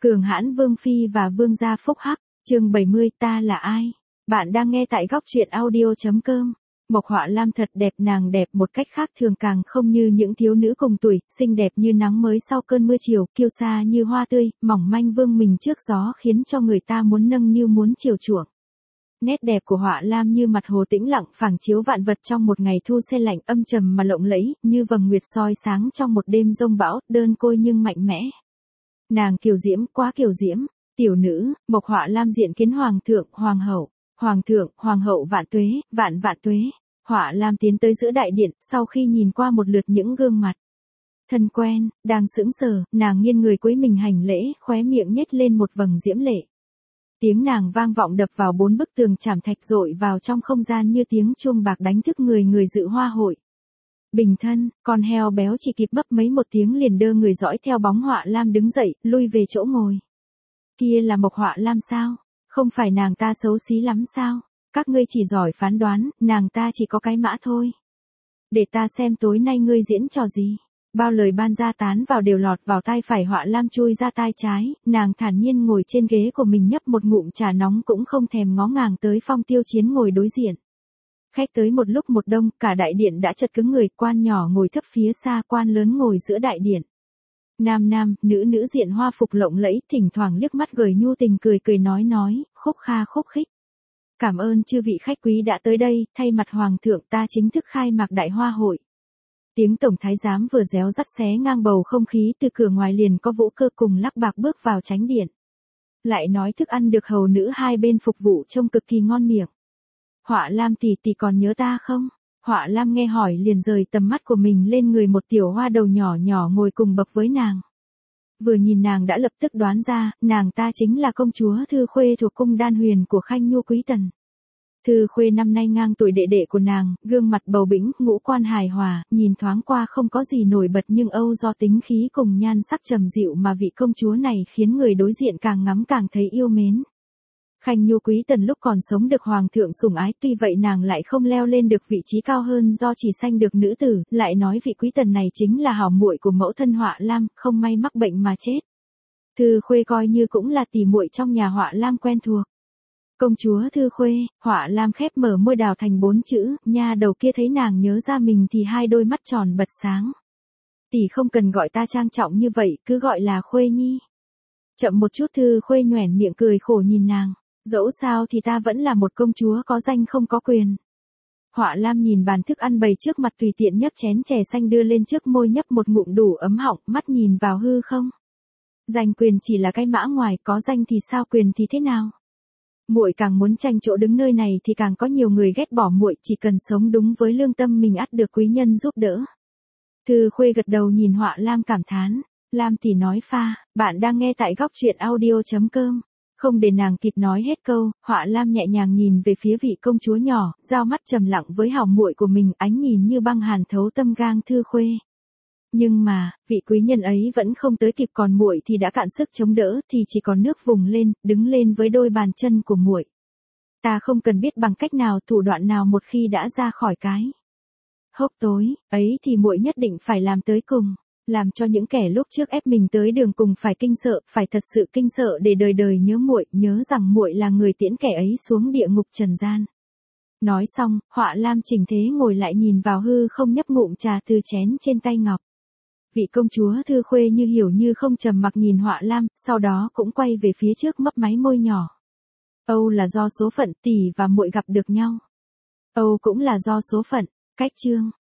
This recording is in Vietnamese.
Cường hãn Vương Phi và Vương gia phúc hắc, chương 70 ta là ai? Bạn đang nghe tại góc truyện audio.com. Mộc Họa Lam thật đẹp, nàng đẹp một cách khác thường, càng không như những thiếu nữ cùng tuổi, xinh đẹp như nắng mới sau cơn mưa chiều, kiêu sa như hoa tươi, mỏng manh vương mình trước gió khiến cho người ta muốn nâng niu muốn chiều chuộng. Nét đẹp của Họa Lam như mặt hồ tĩnh lặng phảng chiếu vạn vật trong một ngày thu se lạnh, âm trầm mà lộng lẫy, như vầng nguyệt soi sáng trong một đêm giông bão, đơn côi nhưng mạnh mẽ. Nàng kiều diễm, quá kiều diễm. Tiểu nữ, Mộc Họa Lam diện kiến hoàng thượng, hoàng hậu vạn tuế, vạn tuế. Họa Lam tiến tới giữa đại điện, sau khi nhìn qua một lượt những gương mặt thân quen, đang sững sờ, nàng nghiêng người cúi mình hành lễ, khóe miệng nhếch lên một vầng diễm lệ. Tiếng nàng vang vọng đập vào 4 bức tường trảm thạch, rội vào trong không gian như tiếng chuông bạc đánh thức người dự hoa hội. Bình thân, con heo béo chỉ kịp bấp mấy một tiếng liền đơ người dõi theo bóng Họa Lam đứng dậy, lui về chỗ ngồi. Kia là Mộc Họa Lam sao? Không phải nàng ta xấu xí lắm sao? Các ngươi chỉ giỏi phán đoán, nàng ta chỉ có cái mã thôi. Để ta xem tối nay ngươi diễn trò gì. Bao lời ban ra tán vào đều lọt vào tai phải Họa Lam chui ra tai trái, nàng thản nhiên ngồi trên ghế của mình nhấp một ngụm trà nóng cũng không thèm ngó ngàng tới Phong Tiêu Chiến ngồi đối diện. Khách tới một lúc một đông, cả đại điện đã chật cứng người, quan nhỏ ngồi thấp phía xa, quan lớn ngồi giữa đại điện. Nam, nữ diện hoa phục lộng lẫy, thỉnh thoảng liếc mắt gửi nhu tình cười nói, khúc kha khúc khích. Cảm ơn chư vị khách quý đã tới đây, thay mặt hoàng thượng ta chính thức khai mạc đại hoa hội. Tiếng tổng thái giám vừa réo rắt xé ngang bầu không khí, từ cửa ngoài liền có Vũ Cơ cùng Lắc Bạc bước vào chánh điện. Lại nói thức ăn được hầu nữ hai bên phục vụ trông cực kỳ ngon miệng. Họa Lam tỷ còn nhớ ta không? Họa Lam nghe hỏi liền rời tầm mắt của mình lên người một tiểu hoa đầu nhỏ ngồi cùng bậc với nàng. Vừa nhìn nàng đã lập tức đoán ra, nàng ta chính là công chúa Thư Khuê thuộc cung Đan Huyền của Khanh Nhu Quý Tần. Thư Khuê năm nay ngang tuổi đệ của nàng, gương mặt bầu bĩnh, ngũ quan hài hòa, nhìn thoáng qua không có gì nổi bật, nhưng âu do tính khí cùng nhan sắc trầm dịu mà vị công chúa này khiến người đối diện càng ngắm càng thấy yêu mến. Khanh Nhu Quý Tần lúc còn sống được hoàng thượng sủng ái, tuy vậy nàng lại không leo lên được vị trí cao hơn do chỉ sanh được nữ tử, lại nói vị Quý Tần này chính là hảo muội của mẫu thân Họa Lam, không may mắc bệnh mà chết. Thư Khuê coi như cũng là tỷ muội trong nhà Họa Lam quen thuộc. Công chúa Thư Khuê, Họa Lam khép mở môi đào thành 4 chữ, nha đầu kia thấy nàng nhớ ra mình thì hai đôi mắt tròn bật sáng. Tỷ không cần gọi ta trang trọng như vậy, cứ gọi là Khuê Nhi. Chậm một chút, Thư Khuê nhoẻn miệng cười khổ nhìn nàng. Dẫu sao thì ta vẫn là một công chúa có danh không có quyền. Họa Lam nhìn bàn thức ăn bày trước mặt, tùy tiện nhấp chén chè xanh đưa lên trước môi nhấp một ngụm đủ ấm họng, mắt nhìn vào hư không. Danh quyền chỉ là cái mã ngoài, có danh thì sao, quyền thì thế nào? Muội càng muốn tranh chỗ đứng nơi này thì càng có nhiều người ghét bỏ muội, chỉ cần sống đúng với lương tâm mình ắt được quý nhân giúp đỡ. Thư Khuê gật đầu nhìn Họa Lam cảm thán. Lam tỷ nói pha, bạn đang nghe tại góc truyện audio.com. Không để nàng kịp nói hết câu, Họa Lam nhẹ nhàng nhìn về phía vị công chúa nhỏ, giao mắt trầm lặng với hảo muội của mình, ánh nhìn như băng hàn thấu tâm gang Thư Khuê. Nhưng mà, vị quý nhân ấy vẫn không tới kịp, còn muội thì đã cạn sức chống đỡ, thì chỉ còn nước vùng lên, đứng lên với đôi bàn chân của muội. Ta không cần biết bằng cách nào, thủ đoạn nào, một khi đã ra khỏi cái hốc tối ấy thì muội nhất định phải làm tới cùng. Làm cho những kẻ lúc trước ép mình tới đường cùng phải kinh sợ, phải thật sự kinh sợ để đời đời nhớ muội, nhớ rằng muội là người tiễn kẻ ấy xuống địa ngục trần gian. Nói xong, Họa Lam chỉnh thế ngồi lại nhìn vào hư không, nhấp ngụm trà từ chén trên tay ngọc. Vị công chúa Thư Khuê như hiểu như không, trầm mặc nhìn Họa Lam, sau đó cũng quay về phía trước mấp máy môi nhỏ. Âu là do số phận, tỷ và muội gặp được nhau. Âu cũng là do số phận. Cách chương.